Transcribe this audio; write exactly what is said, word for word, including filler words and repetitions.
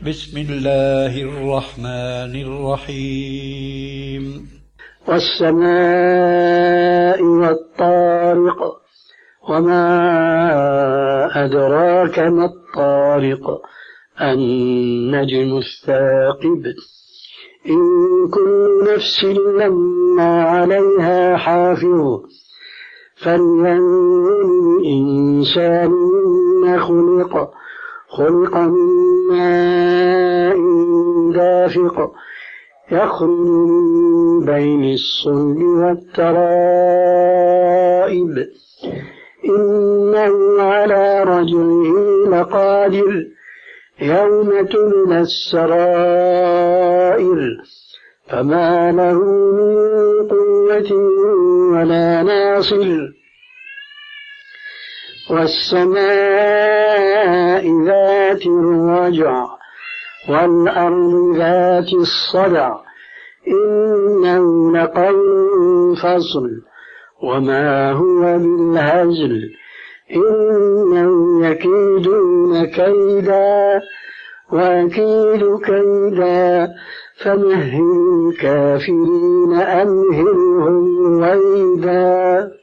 بسم الله الرحمن الرحيم والسماء والطارق وما أدراك ما الطارق النجم الثاقب إن كل نفس لما عليها حافظ فلينظر الإنسان مما خلق خلق من ماء دافق يخرج من بين الصلب والترائب إنه على رجعه لقادر يوم تبلى السرائر فما له من قوة ولا ناصر والسماء ذات الرجع والأرض ذات الصدع إنه لقول فصل وما هو بالهزل إنهم يكيدون كيدا وأكيد كيدا فمهل الكافرين أمهلهم رويدا.